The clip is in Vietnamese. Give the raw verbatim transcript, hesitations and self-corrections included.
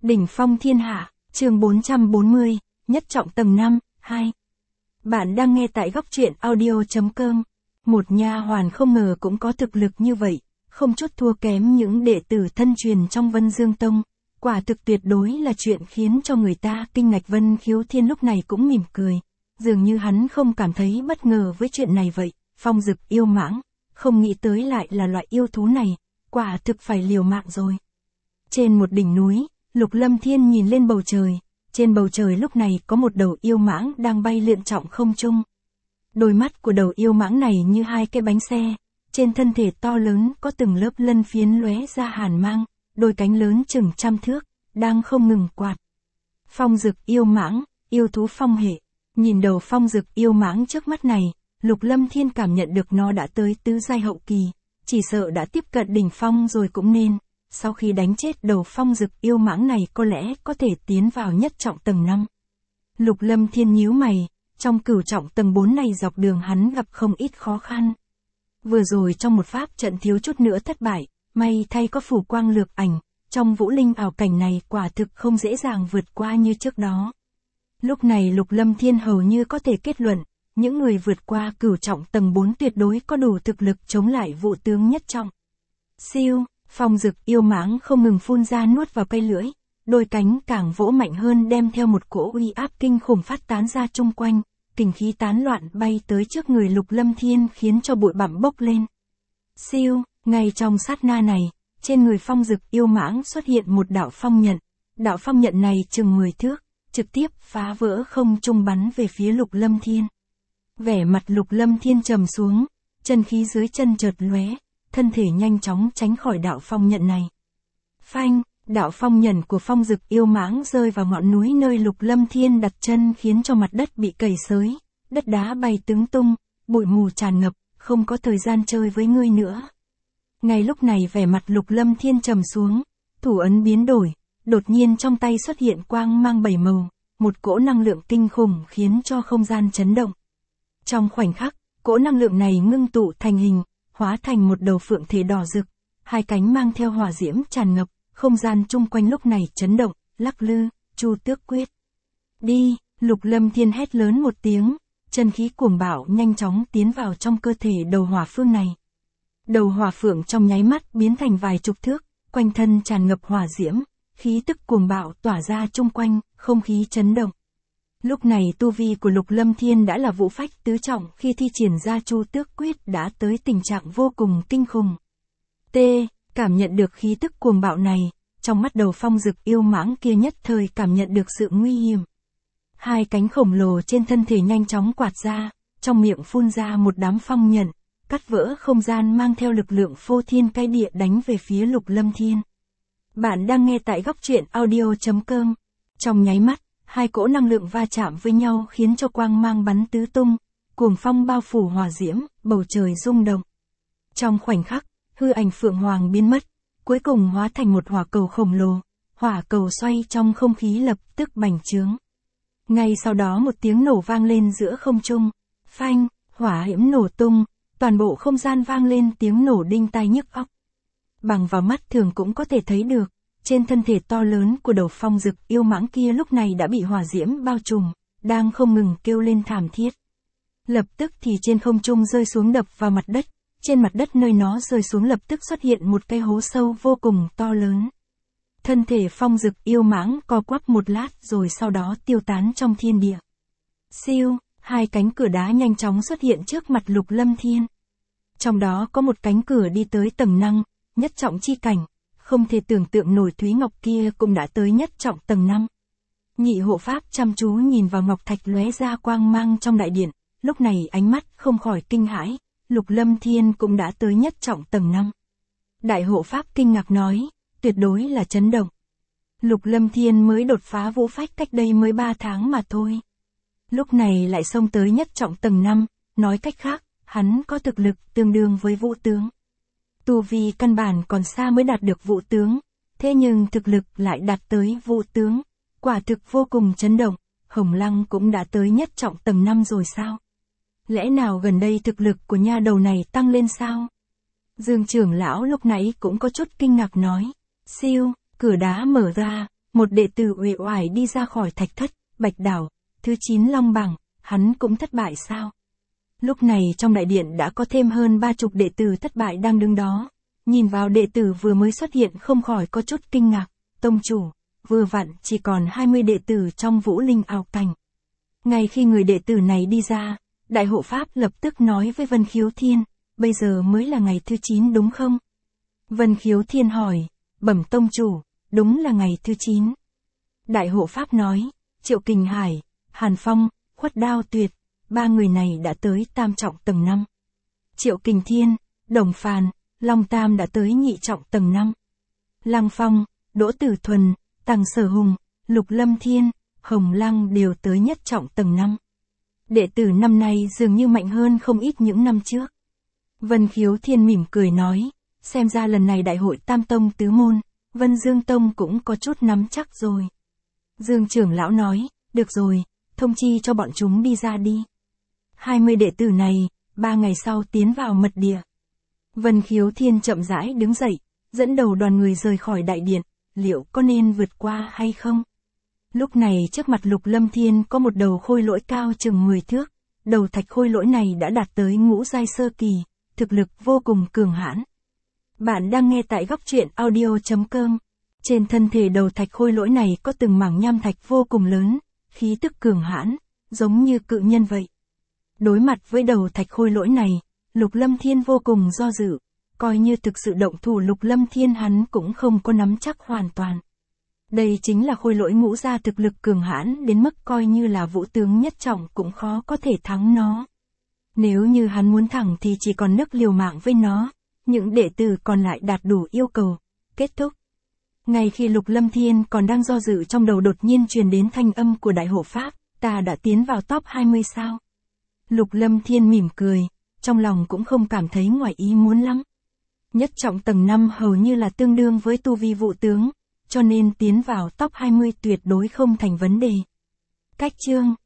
Đỉnh phong thiên hạ, chương bốn trăm bốn mươi, nhất trọng tầng năm, hai. Bạn đang nghe tại góc truyện audio.com. Một nha hoàn không ngờ cũng có thực lực như vậy, không chút thua kém những đệ tử thân truyền trong Vân Dương Tông. Quả thực tuyệt đối là chuyện khiến cho người ta kinh ngạc. Vân Khiếu Thiên lúc này cũng mỉm cười. Dường như hắn không cảm thấy bất ngờ với chuyện này vậy. Phong Dực yêu mãng, không nghĩ tới lại là loại yêu thú này, quả thực phải liều mạng rồi. Trên một đỉnh núi, Lục Lâm Thiên nhìn lên bầu trời, trên bầu trời lúc này có một đầu yêu mãng đang bay lượn trọng không trung. Đôi mắt của đầu yêu mãng này như hai cái bánh xe, trên thân thể to lớn có từng lớp lân phiến lóe ra hàn mang, đôi cánh lớn chừng trăm thước, đang không ngừng quạt. Phong Dực yêu mãng, yêu thú phong hệ. Nhìn đầu Phong Dực yêu mãng trước mắt này, Lục Lâm Thiên cảm nhận được nó đã tới tứ giai hậu kỳ, chỉ sợ đã tiếp cận đỉnh phong rồi cũng nên. Sau khi đánh chết đầu Phong Dực yêu mãng này có lẽ có thể tiến vào nhất trọng tầng năm. Lục Lâm Thiên nhíu mày, trong cửu trọng tầng bốn này dọc đường hắn gặp không ít khó khăn. Vừa rồi trong một pháp trận thiếu chút nữa thất bại, may thay có phủ quang lược ảnh, trong vũ linh ảo cảnh này quả thực không dễ dàng vượt qua như trước đó. Lúc này Lục Lâm Thiên hầu như có thể kết luận, những người vượt qua cửu trọng tầng bốn tuyệt đối có đủ thực lực chống lại vụ tướng nhất trọng. Siêu, Phong Dực yêu mãng không ngừng phun ra nuốt vào cây lưỡi, đôi cánh càng vỗ mạnh hơn đem theo một cỗ uy áp kinh khủng phát tán ra chung quanh, kình khí tán loạn bay tới trước người Lục Lâm Thiên khiến cho bụi bặm bốc lên. Siêu, ngay trong sát na này, trên người Phong Dực yêu mãng xuất hiện một đạo phong nhận, đạo phong nhận này chừng mười thước, trực tiếp phá vỡ không trung bắn về phía Lục Lâm Thiên. Vẻ mặt Lục Lâm Thiên trầm xuống, chân khí dưới chân chợt lóe, thân thể nhanh chóng tránh khỏi đạo phong nhận này. Phanh, đạo phong nhận của Phong Dực yêu mãng rơi vào ngọn núi nơi Lục Lâm Thiên đặt chân khiến cho mặt đất bị cày xới, đất đá bay tứ tung, bụi mù tràn ngập, không có thời gian chơi với ngươi nữa. Ngay lúc này vẻ mặt Lục Lâm Thiên trầm xuống, thủ ấn biến đổi, đột nhiên trong tay xuất hiện quang mang bảy màu, một cỗ năng lượng kinh khủng khiến cho không gian chấn động. Trong khoảnh khắc, cỗ năng lượng này ngưng tụ thành hình, hóa thành một đầu phượng thể đỏ rực, hai cánh mang theo hỏa diễm tràn ngập, không gian chung quanh lúc này chấn động, lắc lư, Chu Tước quyết. Đi, Lục Lâm Thiên hét lớn một tiếng, chân khí cuồng bạo nhanh chóng tiến vào trong cơ thể đầu hỏa phượng này. Đầu hỏa phượng trong nháy mắt biến thành vài chục thước, quanh thân tràn ngập hỏa diễm, khí tức cuồng bạo tỏa ra chung quanh, không khí chấn động. Lúc này tu vi của Lục Lâm Thiên đã là vũ phách tứ trọng, khi thi triển ra Chu Tước quyết đã tới tình trạng vô cùng kinh khủng. T, cảm nhận được khí tức cuồng bạo này, trong mắt đầu Phong Dực yêu mãng kia nhất thời cảm nhận được sự nguy hiểm. Hai cánh khổng lồ trên thân thể nhanh chóng quạt ra, trong miệng phun ra một đám phong nhận, cắt vỡ không gian mang theo lực lượng phô thiên cái địa đánh về phía Lục Lâm Thiên. Bạn đang nghe tại góc truyện audio.com. Trong nháy mắt, hai cỗ năng lượng va chạm với nhau khiến cho quang mang bắn tứ tung, cuồng phong bao phủ hỏa diễm, bầu trời rung động. Trong khoảnh khắc, hư ảnh Phượng Hoàng biến mất, cuối cùng hóa thành một hỏa cầu khổng lồ, hỏa cầu xoay trong không khí lập tức bành trướng. Ngay sau đó một tiếng nổ vang lên giữa không trung, phanh, hỏa diễm nổ tung, toàn bộ không gian vang lên tiếng nổ đinh tai nhức óc. Bằng vào mắt thường cũng có thể thấy được, trên thân thể to lớn của đầu Phong Dực yêu mãng kia lúc này đã bị hỏa diễm bao trùm, đang không ngừng kêu lên thảm thiết. Lập tức thì trên không trung rơi xuống đập vào mặt đất, trên mặt đất nơi nó rơi xuống lập tức xuất hiện một cái hố sâu vô cùng to lớn. Thân thể Phong Dực yêu mãng co quắp một lát rồi sau đó tiêu tán trong thiên địa. Siêu, hai cánh cửa đá nhanh chóng xuất hiện trước mặt Lục Lâm Thiên. Trong đó có một cánh cửa đi tới tầng năm, nhất trọng chi cảnh. Không thể tưởng tượng nổi Thúy Ngọc kia cũng đã tới nhất trọng tầng năm. Nhị hộ pháp chăm chú nhìn vào ngọc thạch lóe ra quang mang trong đại điện, lúc này ánh mắt không khỏi kinh hãi, Lục Lâm Thiên cũng đã tới nhất trọng tầng năm. Đại hộ pháp kinh ngạc nói, tuyệt đối là chấn động. Lục Lâm Thiên mới đột phá vũ phách cách đây mới ba tháng mà thôi. Lúc này lại xông tới nhất trọng tầng năm, nói cách khác, hắn có thực lực tương đương với vũ tướng. Tu vi căn bản còn xa mới đạt được vũ tướng, thế nhưng thực lực lại đạt tới vũ tướng, quả thực vô cùng chấn động. Hồng Lăng cũng đã tới nhất trọng tầng năm rồi sao? Lẽ nào gần đây thực lực của nha đầu này tăng lên sao? Dương trưởng lão lúc nãy cũng có chút kinh ngạc nói. Siêu, cửa đá mở ra, một đệ tử uể oải đi ra khỏi thạch thất, Bạch Đảo, thứ chín long bảng, hắn cũng thất bại sao? Lúc này trong đại điện đã có thêm hơn ba chục đệ tử thất bại đang đứng đó. Nhìn vào đệ tử vừa mới xuất hiện không khỏi có chút kinh ngạc, tông chủ, vừa vặn chỉ còn hai mươi đệ tử trong Vũ Linh ảo cảnh. Ngay khi người đệ tử này đi ra, Đại hộ pháp lập tức nói với Vân Khiếu Thiên, bây giờ mới là ngày thứ chín đúng không? Vân Khiếu Thiên hỏi, bẩm tông chủ, đúng là ngày thứ chín. Đại hộ pháp nói, Triệu Kình Hải, Hàn Phong, Khuất Đao Tuyệt, ba người này đã tới tam trọng tầng năm. Triệu Kình Thiên, Đồng Phàn, Long Tam đã tới nhị trọng tầng năm. Lăng Phong, Đỗ Tử Thuần, Tằng Sở Hùng, Lục Lâm Thiên, Hồng Lăng đều tới nhất trọng tầng năm. Đệ tử năm nay dường như mạnh hơn không ít những năm trước. Vân Khiếu Thiên mỉm cười nói, xem ra lần này đại hội Tam Tông Tứ Môn, Vân Dương Tông cũng có chút nắm chắc rồi. Dương trưởng lão nói, được rồi, thông chi cho bọn chúng đi ra đi. hai mươi đệ tử này, ba ngày sau tiến vào mật địa. Vân Khiếu Thiên chậm rãi đứng dậy, dẫn đầu đoàn người rời khỏi đại điện, liệu có nên vượt qua hay không? Lúc này trước mặt Lục Lâm Thiên có một đầu khôi lỗi cao chừng mười thước, đầu thạch khôi lỗi này đã đạt tới ngũ giai sơ kỳ, thực lực vô cùng cường hãn. Bạn đang nghe tại góc truyện audio chấm com. Trên thân thể đầu thạch khôi lỗi này có từng mảng nham thạch vô cùng lớn, khí tức cường hãn, giống như cự nhân vậy. Đối mặt với đầu thạch khôi lỗi này, Lục Lâm Thiên vô cùng do dự, coi như thực sự động thủ Lục Lâm Thiên hắn cũng không có nắm chắc hoàn toàn. Đây chính là khôi lỗi ngũ gia thực lực cường hãn đến mức coi như là vũ tướng nhất trọng cũng khó có thể thắng nó. Nếu như hắn muốn thẳng thì chỉ còn nước liều mạng với nó, những đệ tử còn lại đạt đủ yêu cầu. Kết thúc. Ngay khi Lục Lâm Thiên còn đang do dự trong đầu đột nhiên truyền đến thanh âm của Đại hộ pháp, ta đã tiến vào top hai mươi sao? Lục Lâm Thiên mỉm cười, trong lòng cũng không cảm thấy ngoài ý muốn lắm. Nhất trọng tầng năm hầu như là tương đương với tu vi vũ tướng, cho nên tiến vào top hai mươi tuyệt đối không thành vấn đề. Cách chương